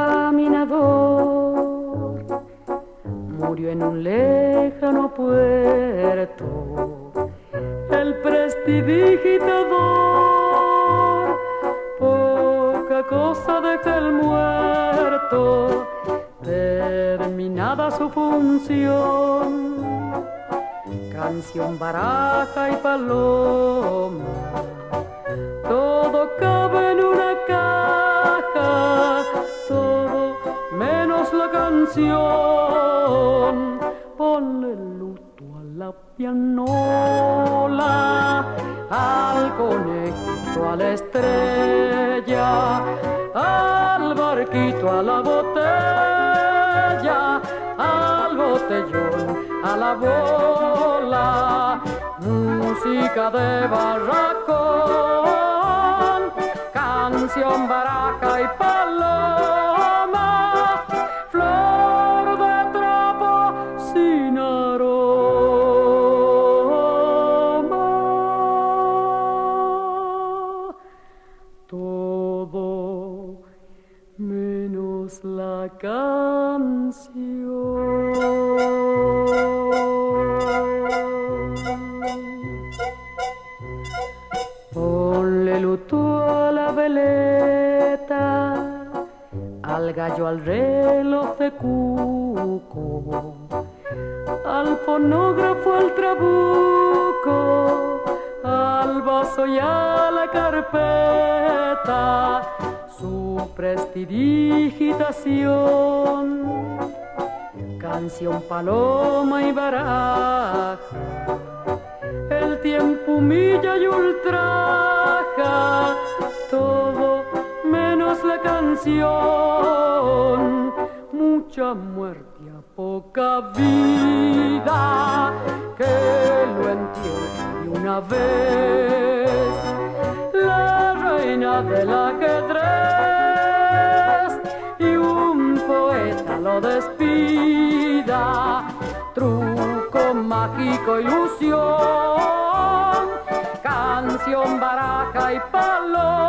caminador murió en un lejano puerto. El prestidigitador poca cosa deja el muerto, terminada su función. Canción, baraja y paloma, todo cabe en una caja, todo menos la canción. Ponle luto a la pianola, al conejito, a la estrella, al barquito, a la botella, al botellón, a la bola. Música de barracón, canción, baraja y paloma, flor de trapo sin aroma. Todo menos la canción. Ponle luto a la veleta, al gallo, al reloj de cuco, al fonógrafo, al trabuco, al vaso y a la carpeta, su prestidigitación. Canción, paloma y baraja, el tiempo humilla y ultraja, todo menos la canción. Mucha muerte a poca vida, que lo entierre de una vez la reina del ajedrez y un poeta lo despida. Truco, mágico, ilusión, canción, baraja y paloma.